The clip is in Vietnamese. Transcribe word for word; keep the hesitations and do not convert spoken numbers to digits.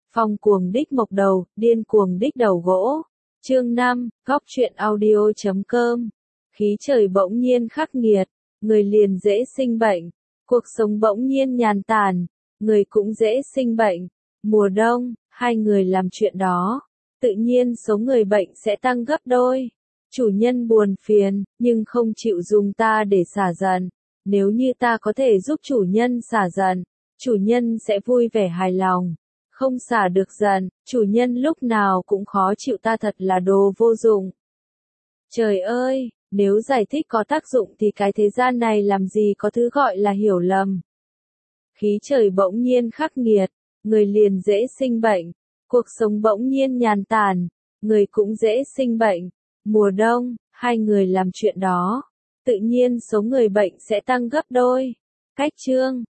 Phong cuồng đích mộc đầu, điên cuồng đích đầu gỗ. Chương năm, góc truyện audio chấm com. Khí trời bỗng nhiên khắc nghiệt, người liền dễ sinh bệnh. Cuộc sống bỗng nhiên nhàn tản, người cũng dễ sinh bệnh. Mùa đông, hai người làm chuyện đó, tự nhiên số người bệnh sẽ tăng gấp đôi. Chủ nhân buồn phiền, nhưng không chịu dùng ta để xả giận. Nếu như ta có thể giúp chủ nhân xả giận, chủ nhân sẽ vui vẻ hài lòng. Không xả được giận, chủ nhân lúc nào cũng khó chịu, ta thật là đồ vô dụng. Trời ơi, nếu giải thích có tác dụng thì cái thế gian này làm gì có thứ gọi là hiểu lầm. Khí trời bỗng nhiên khắc nghiệt, người liền dễ sinh bệnh. Cuộc sống bỗng nhiên nhàn tản, người cũng dễ sinh bệnh. Mùa đông, hai người làm chuyện đó, tự nhiên số người bệnh sẽ tăng gấp đôi. Cách chương